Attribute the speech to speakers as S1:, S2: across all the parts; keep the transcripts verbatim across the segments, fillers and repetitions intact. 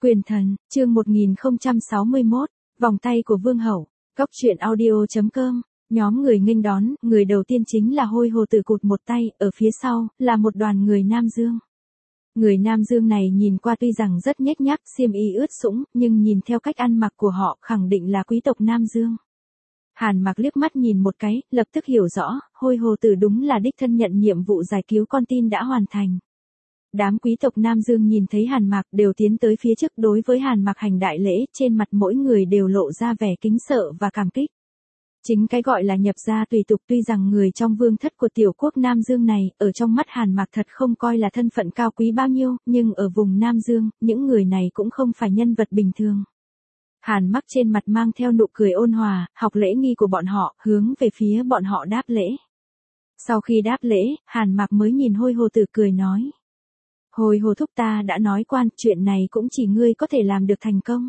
S1: Quyền thần, chương một nghìn không trăm sáu mươi mốt, vòng tay của vương hậu, góc truyện audio chấm com, nhóm người nghênh đón, người đầu tiên chính là Hôi Hồ Tử cụt một tay, ở phía sau, là một đoàn người Nam Dương. Người Nam Dương này nhìn qua tuy rằng rất nhếch nhác, xiêm y ướt sũng, nhưng nhìn theo cách ăn mặc của họ khẳng định là quý tộc Nam Dương. Hàn Mặc liếc mắt nhìn một cái, lập tức hiểu rõ, Hôi Hồ Tử đúng là đích thân nhận nhiệm vụ giải cứu con tin đã hoàn thành. Đám quý tộc Nam Dương nhìn thấy Hàn Mặc đều tiến tới phía trước đối với Hàn Mặc hành đại lễ, trên mặt mỗi người đều lộ ra vẻ kính sợ và cảm kích. Chính cái gọi là nhập gia tùy tục, tuy rằng người trong vương thất của tiểu quốc Nam Dương này, ở trong mắt Hàn Mặc thật không coi là thân phận cao quý bao nhiêu, nhưng ở vùng Nam Dương, những người này cũng không phải nhân vật bình thường. Hàn Mặc trên mặt mang theo nụ cười ôn hòa, học lễ nghi của bọn họ, hướng về phía bọn họ đáp lễ. Sau khi đáp lễ, Hàn Mặc mới nhìn Hôi Hồ Tử cười nói. Hồi Hồ thúc ta đã nói quan, chuyện này cũng chỉ ngươi có thể làm được thành công.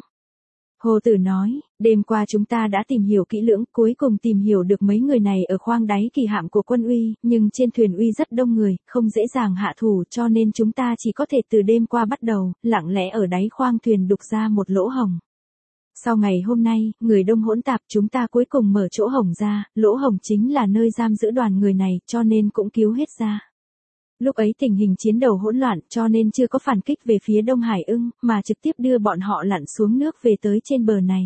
S1: Hồ Tử nói, đêm qua chúng ta đã tìm hiểu kỹ lưỡng, cuối cùng tìm hiểu được mấy người này ở khoang đáy kỳ hạm của quân uy, nhưng trên thuyền uy rất đông người, không dễ dàng hạ thủ, cho nên chúng ta chỉ có thể từ đêm qua bắt đầu, lặng lẽ ở đáy khoang thuyền đục ra một lỗ hổng. Sau ngày hôm nay, người đông hỗn tạp, chúng ta cuối cùng mở chỗ hổng ra, lỗ hổng chính là nơi giam giữ đoàn người này, cho nên cũng cứu hết ra. Lúc ấy tình hình chiến đấu hỗn loạn, cho nên chưa có phản kích về phía Đông Hải Ưng, mà trực tiếp đưa bọn họ lặn xuống nước về tới trên bờ này.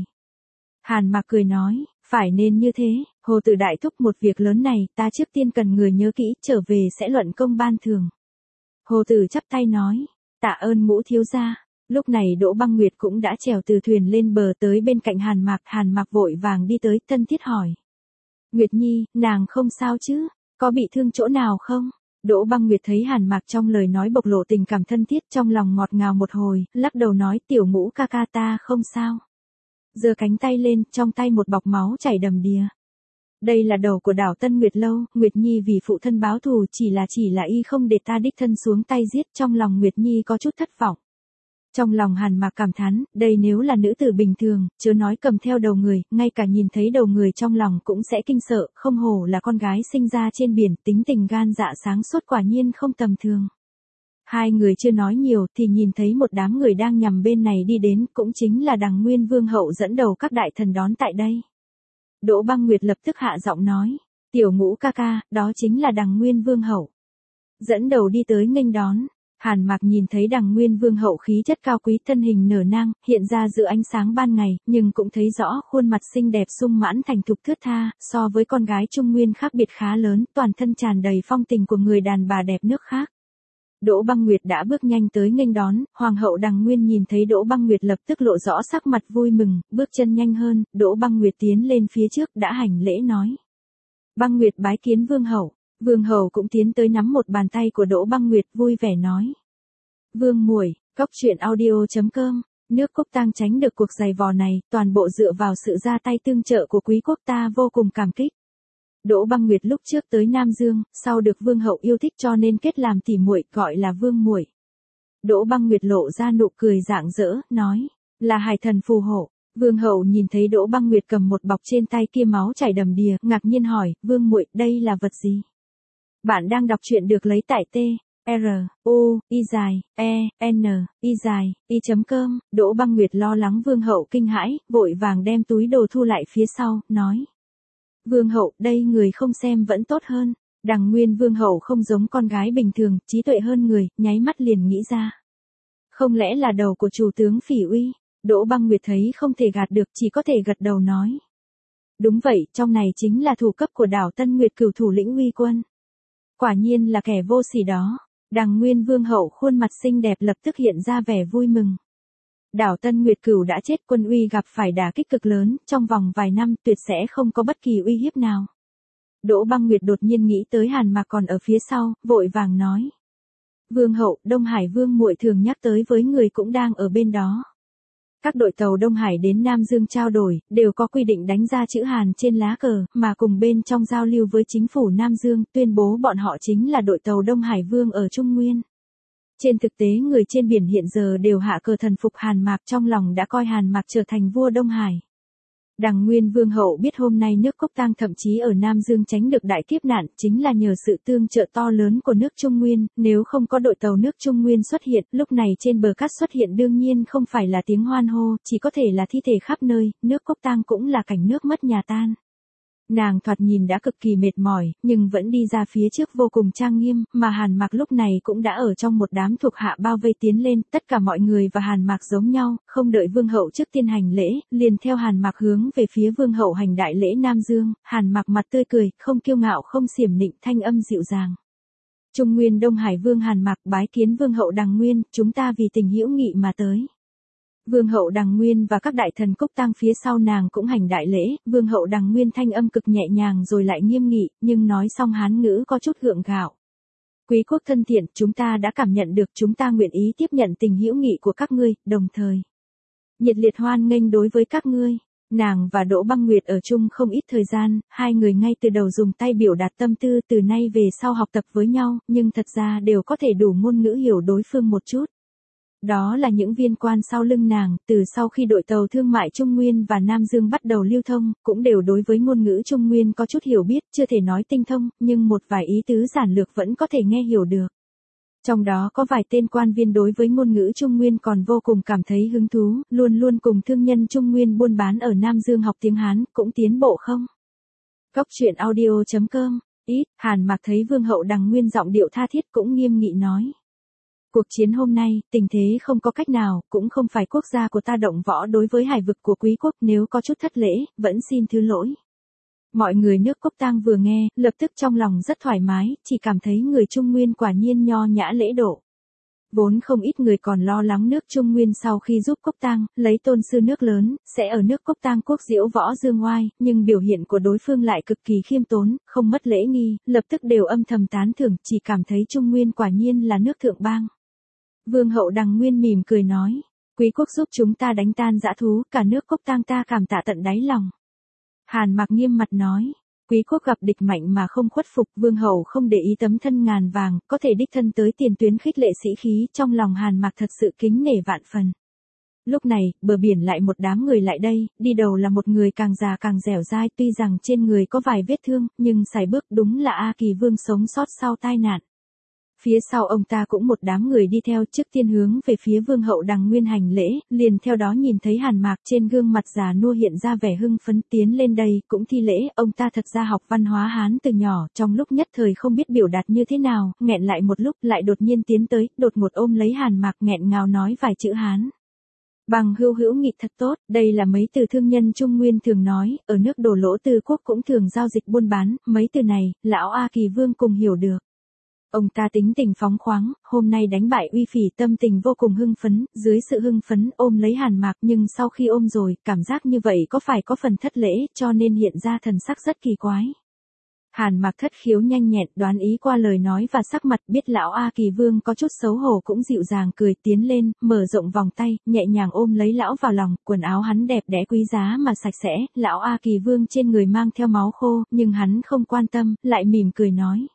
S1: Hàn Mặc cười nói, phải nên như thế, Hồ Tử đại thúc, một việc lớn này, ta trước tiên cần người nhớ kỹ, trở về sẽ luận công ban thưởng. Hồ Tử chắp tay nói, tạ ơn Ngũ thiếu gia. Lúc này Đỗ Băng Nguyệt cũng đã trèo từ thuyền lên bờ tới bên cạnh Hàn Mặc, Hàn Mặc vội vàng đi tới, thân thiết hỏi. Nguyệt Nhi, nàng không sao chứ, có bị thương chỗ nào không? Đỗ Băng Nguyệt thấy Hàn Mặc trong lời nói bộc lộ tình cảm thân thiết, trong lòng ngọt ngào một hồi, lắc đầu nói, tiểu Ngũ ca ca ta không sao. Giơ cánh tay lên, trong tay một bọc máu chảy đầm đìa. Đây là đầu của đảo Tân Nguyệt Lâu, Nguyệt Nhi vì phụ thân báo thù, chỉ là chỉ là y không để ta đích thân xuống tay giết, trong lòng Nguyệt Nhi có chút thất vọng. Trong lòng Hàn Mặc cảm thán, đây nếu là nữ tử bình thường, chớ nói cầm theo đầu người, ngay cả nhìn thấy đầu người trong lòng cũng sẽ kinh sợ, không hổ là con gái sinh ra trên biển, tính tình gan dạ sáng suốt quả nhiên không tầm thường. Hai người chưa nói nhiều thì nhìn thấy một đám người đang nhằm bên này đi đến, cũng chính là Đằng Nguyên Vương hậu dẫn đầu các đại thần đón tại đây. Đỗ Băng Nguyệt lập tức hạ giọng nói, tiểu Ngũ ca ca, đó chính là Đằng Nguyên Vương hậu. Dẫn đầu đi tới nghênh đón. Hàn Mặc nhìn thấy Đằng Nguyên Vương hậu khí chất cao quý, thân hình nở nang, hiện ra giữa ánh sáng ban ngày, nhưng cũng thấy rõ khuôn mặt xinh đẹp sung mãn thành thục thướt tha, so với con gái Trung Nguyên khác biệt khá lớn, toàn thân tràn đầy phong tình của người đàn bà đẹp nước khác. Đỗ Băng Nguyệt đã bước nhanh tới nghênh đón, Hoàng hậu Đằng Nguyên nhìn thấy Đỗ Băng Nguyệt lập tức lộ rõ sắc mặt vui mừng, bước chân nhanh hơn, Đỗ Băng Nguyệt tiến lên phía trước đã hành lễ nói. Băng Nguyệt bái kiến Vương hậu. Vương hậu cũng tiến tới nắm một bàn tay của Đỗ Băng Nguyệt, vui vẻ nói. Vương muội, góc truyện audio chấm com, nước Cốc Tang tránh được cuộc giày vò này, toàn bộ dựa vào sự ra tay tương trợ của quý quốc ta, vô cùng cảm kích. Đỗ Băng Nguyệt lúc trước tới Nam Dương, sau được Vương hậu yêu thích cho nên kết làm tỉ muội, gọi là Vương muội. Đỗ Băng Nguyệt lộ ra nụ cười rạng rỡ, nói, là Hải thần phù hộ. Vương hậu nhìn thấy Đỗ Băng Nguyệt cầm một bọc trên tay kia máu chảy đầm đìa, ngạc nhiên hỏi, Vương muội, đây là vật gì? Bạn đang đọc truyện được lấy tại T, R, U, Y dài, E, N, Y dài, Y chấm com. Đỗ Băng Nguyệt lo lắng Vương hậu kinh hãi, vội vàng đem túi đồ thu lại phía sau, nói. Vương hậu, đây người không xem vẫn tốt hơn. Đằng Nguyên Vương hậu không giống con gái bình thường, trí tuệ hơn người, nháy mắt liền nghĩ ra. Không lẽ là đầu của chủ tướng Phỉ Uy? Đỗ Băng Nguyệt thấy không thể gạt được, chỉ có thể gật đầu nói. Đúng vậy, trong này chính là thủ cấp của đảo Tân Nguyệt Cửu thủ lĩnh Uy quân. Quả nhiên là kẻ vô sỉ đó. Đằng Nguyên Vương hậu khuôn mặt xinh đẹp lập tức hiện ra vẻ vui mừng. Đảo Tân Nguyệt Cửu đã chết, quân Uy gặp phải đả kích cực lớn, trong vòng vài năm tuyệt sẽ không có bất kỳ uy hiếp nào. Đỗ Băng Nguyệt đột nhiên nghĩ tới Hàn Mặc còn ở phía sau, vội vàng nói. Vương hậu, Đông Hải Vương muội thường nhắc tới với người cũng đang ở bên đó. Các đội tàu Đông Hải đến Nam Dương trao đổi, đều có quy định đánh ra chữ Hàn trên lá cờ, mà cùng bên trong giao lưu với chính phủ Nam Dương, tuyên bố bọn họ chính là đội tàu Đông Hải Vương ở Trung Nguyên. Trên thực tế người trên biển hiện giờ đều hạ cờ thần phục Hàn Mạc, trong lòng đã coi Hàn Mạc trở thành vua Đông Hải. Đằng Nguyên Vương hậu biết hôm nay nước Cốc Tang thậm chí ở Nam Dương tránh được đại kiếp nạn chính là nhờ sự tương trợ to lớn của nước Trung Nguyên, nếu không có đội tàu nước Trung Nguyên xuất hiện, lúc này trên bờ cát xuất hiện đương nhiên không phải là tiếng hoan hô, chỉ có thể là thi thể khắp nơi, nước Cốc Tang cũng là cảnh nước mất nhà tan. Nàng thoạt nhìn đã cực kỳ mệt mỏi, nhưng vẫn đi ra phía trước vô cùng trang nghiêm, mà Hàn Mạc lúc này cũng đã ở trong một đám thuộc hạ bao vây tiến lên, tất cả mọi người và Hàn Mạc giống nhau, không đợi Vương hậu trước tiên hành lễ, liền theo Hàn Mạc hướng về phía Vương hậu hành đại lễ Nam Dương, Hàn Mạc mặt tươi cười, không kiêu ngạo không xiểm nịnh, thanh âm dịu dàng. Trung Nguyên Đông Hải Vương Hàn Mạc bái kiến Vương hậu Đằng Nguyên, chúng ta vì tình hữu nghị mà tới. Vương hậu Đằng Nguyên và các đại thần Cốc Tang phía sau nàng cũng hành đại lễ, Vương hậu Đằng Nguyên thanh âm cực nhẹ nhàng rồi lại nghiêm nghị, nhưng nói xong Hán ngữ có chút gượng gạo. Quý quốc thân thiện, chúng ta đã cảm nhận được, chúng ta nguyện ý tiếp nhận tình hữu nghị của các ngươi, đồng thời nhiệt liệt hoan nghênh đối với các ngươi. Nàng và Đỗ Băng Nguyệt ở chung không ít thời gian, hai người ngay từ đầu dùng tay biểu đạt tâm tư, từ nay về sau học tập với nhau, nhưng thật ra đều có thể đủ ngôn ngữ hiểu đối phương một chút. Đó là những viên quan sau lưng nàng, từ sau khi đội tàu thương mại Trung Nguyên và Nam Dương bắt đầu lưu thông, cũng đều đối với ngôn ngữ Trung Nguyên có chút hiểu biết, chưa thể nói tinh thông, nhưng một vài ý tứ giản lược vẫn có thể nghe hiểu được. Trong đó có vài tên quan viên đối với ngôn ngữ Trung Nguyên còn vô cùng cảm thấy hứng thú, luôn luôn cùng thương nhân Trung Nguyên buôn bán ở Nam Dương học tiếng Hán, cũng tiến bộ không? Cốc truyện audio chấm com, ít, Hàn Mạc thấy Vương hậu Đằng Nguyên giọng điệu tha thiết cũng nghiêm nghị nói. Cuộc chiến hôm nay, tình thế không có cách nào, cũng không phải quốc gia của ta động võ đối với hải vực của quý quốc, nếu có chút thất lễ, vẫn xin thứ lỗi. Mọi người nước Cốc Tang vừa nghe, lập tức trong lòng rất thoải mái, chỉ cảm thấy người Trung Nguyên quả nhiên nho nhã lễ độ. Vốn không ít người còn lo lắng nước Trung Nguyên sau khi giúp Cốc Tang, lấy tôn sư nước lớn, sẽ ở nước Cốc Tang quốc diễu võ dương oai, nhưng biểu hiện của đối phương lại cực kỳ khiêm tốn, không mất lễ nghi, lập tức đều âm thầm tán thưởng, chỉ cảm thấy Trung Nguyên quả nhiên là nước thượng bang. Vương hậu Đằng Nguyên mỉm cười nói, quý quốc giúp chúng ta đánh tan dã thú, cả nước Cốc Tang ta cảm tạ tận đáy lòng. Hàn Mạc nghiêm mặt nói, quý quốc gặp địch mạnh mà không khuất phục, vương hậu không để ý tấm thân ngàn vàng, có thể đích thân tới tiền tuyến khích lệ sĩ khí, trong lòng Hàn Mạc thật sự kính nể vạn phần. Lúc này, bờ biển lại một đám người lại đây, đi đầu là một người càng già càng dẻo dai, tuy rằng trên người có vài vết thương, nhưng sải bước đúng là A Kỳ Vương sống sót sau tai nạn. Phía sau ông ta cũng một đám người đi theo, trước tiên hướng về phía Vương hậu Đằng Nguyên hành lễ, liền theo đó nhìn thấy Hàn Mạc trên gương mặt già nua hiện ra vẻ hưng phấn, tiến lên đây, cũng thi lễ, ông ta thật ra học văn hóa Hán từ nhỏ, trong lúc nhất thời không biết biểu đạt như thế nào, nghẹn lại một lúc, lại đột nhiên tiến tới, đột ngột ôm lấy Hàn Mạc nghẹn ngào nói vài chữ Hán. Bằng hữu hữu nghị thật tốt, đây là mấy từ thương nhân Trung Nguyên thường nói, ở nước Đổ Lỗ Tư Quốc cũng thường giao dịch buôn bán, mấy từ này, lão A Kỳ Vương cùng hiểu được. Ông ta tính tình phóng khoáng, hôm nay đánh bại Uy Phỉ tâm tình vô cùng hưng phấn, dưới sự hưng phấn ôm lấy Hàn Mạc, nhưng sau khi ôm rồi, cảm giác như vậy có phải có phần thất lễ, cho nên hiện ra thần sắc rất kỳ quái. Hàn Mạc thất khiếu nhanh nhẹn, đoán ý qua lời nói và sắc mặt, biết lão A Kỳ Vương có chút xấu hổ cũng dịu dàng cười tiến lên, mở rộng vòng tay, nhẹ nhàng ôm lấy lão vào lòng, quần áo hắn đẹp đẽ quý giá mà sạch sẽ, lão A Kỳ Vương trên người mang theo máu khô, nhưng hắn không quan tâm, lại mỉm cười nói.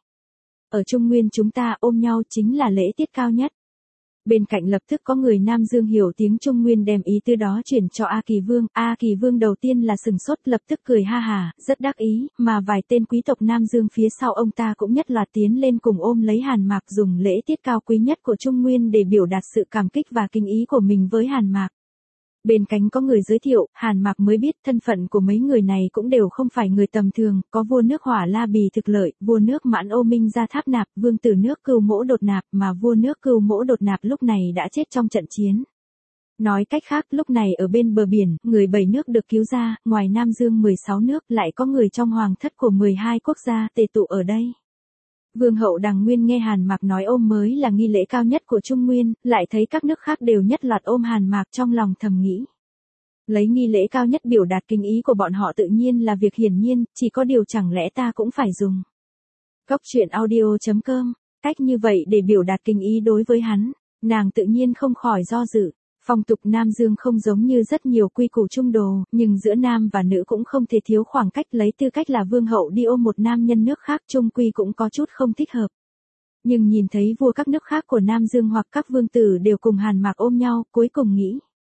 S1: Ở Trung Nguyên chúng ta ôm nhau chính là lễ tiết cao nhất. Bên cạnh lập tức có người Nam Dương hiểu tiếng Trung Nguyên đem ý từ đó chuyển cho A Kỳ Vương. A Kỳ Vương đầu tiên là sừng sốt lập tức cười ha hà, rất đắc ý, mà vài tên quý tộc Nam Dương phía sau ông ta cũng nhất loạt tiến lên cùng ôm lấy Hàn Mạc dùng lễ tiết cao quý nhất của Trung Nguyên để biểu đạt sự cảm kích và kính ý của mình với Hàn Mạc. Bên cạnh có người giới thiệu, Hàn Mạc mới biết thân phận của mấy người này cũng đều không phải người tầm thường, có vua nước Hỏa La Bì Thực Lợi, vua nước Mãn Ô Minh Gia Tháp Nạp, vương tử nước Cưu Mỗ Đột Nạp, mà vua nước Cưu Mỗ Đột Nạp lúc này đã chết trong trận chiến. Nói cách khác, lúc này ở bên bờ biển, người bảy nước được cứu ra, ngoài Nam Dương mười sáu nước, lại có người trong hoàng thất của mười hai quốc gia tề tụ ở đây. Vương hậu Đằng Nguyên nghe Hàn Mạc nói ôm mới là nghi lễ cao nhất của Trung Nguyên, lại thấy các nước khác đều nhất loạt ôm Hàn Mạc trong lòng thầm nghĩ. Lấy nghi lễ cao nhất biểu đạt kính ý của bọn họ tự nhiên là việc hiển nhiên, chỉ có điều chẳng lẽ ta cũng phải dùng. Cốc truyện audio chấm com, cách như vậy để biểu đạt kính ý đối với hắn, nàng tự nhiên không khỏi do dự. Phong tục Nam Dương không giống như rất nhiều quy củ trung đồ, nhưng giữa nam và nữ cũng không thể thiếu khoảng cách, lấy tư cách là vương hậu đi ôm một nam nhân nước khác trung quy cũng có chút không thích hợp. Nhưng nhìn thấy vua các nước khác của Nam Dương hoặc các vương tử đều cùng Hàn Mạc ôm nhau, cuối cùng nghĩ.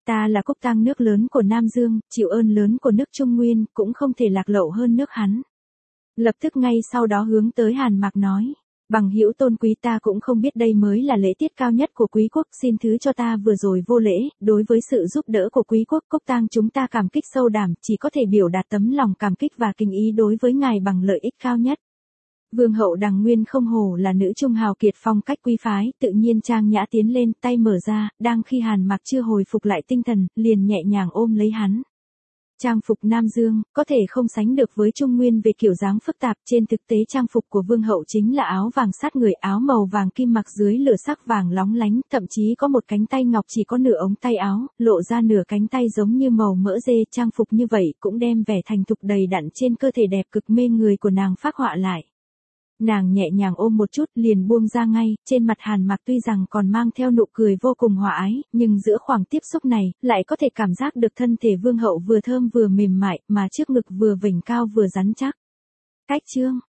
S1: Ta là cúc tang nước lớn của Nam Dương, chịu ơn lớn của nước Trung Nguyên, cũng không thể lạc lậu hơn nước hắn. Lập tức ngay sau đó hướng tới Hàn Mạc nói. Bằng hữu tôn quý, ta cũng không biết đây mới là lễ tiết cao nhất của quý quốc, xin thứ cho ta vừa rồi vô lễ, đối với sự giúp đỡ của quý quốc Cúc Tang chúng ta cảm kích sâu đảm, chỉ có thể biểu đạt tấm lòng cảm kích và kính ý đối với ngài bằng lợi ích cao nhất. Vương hậu Đằng Nguyên không hổ là nữ trung hào kiệt, phong cách quý phái, tự nhiên trang nhã tiến lên, tay mở ra, đang khi Hàn Mạc chưa hồi phục lại tinh thần, liền nhẹ nhàng ôm lấy hắn. Trang phục Nam Dương, có thể không sánh được với Trung Nguyên về kiểu dáng phức tạp, trên thực tế trang phục của vương hậu chính là áo vàng sát người, áo màu vàng kim mặc dưới lửa sắc vàng lóng lánh, thậm chí có một cánh tay ngọc chỉ có nửa ống tay áo, lộ ra nửa cánh tay giống như màu mỡ dê, trang phục như vậy cũng đem vẻ thành thục đầy đặn trên cơ thể đẹp cực mê người của nàng phác họa lại. Nàng nhẹ nhàng ôm một chút liền buông ra ngay, trên mặt Hàn Mạc tuy rằng còn mang theo nụ cười vô cùng hòa ái, nhưng giữa khoảng tiếp xúc này, lại có thể cảm giác được thân thể vương hậu vừa thơm vừa mềm mại, mà trước ngực vừa vểnh cao vừa rắn chắc. Cách chương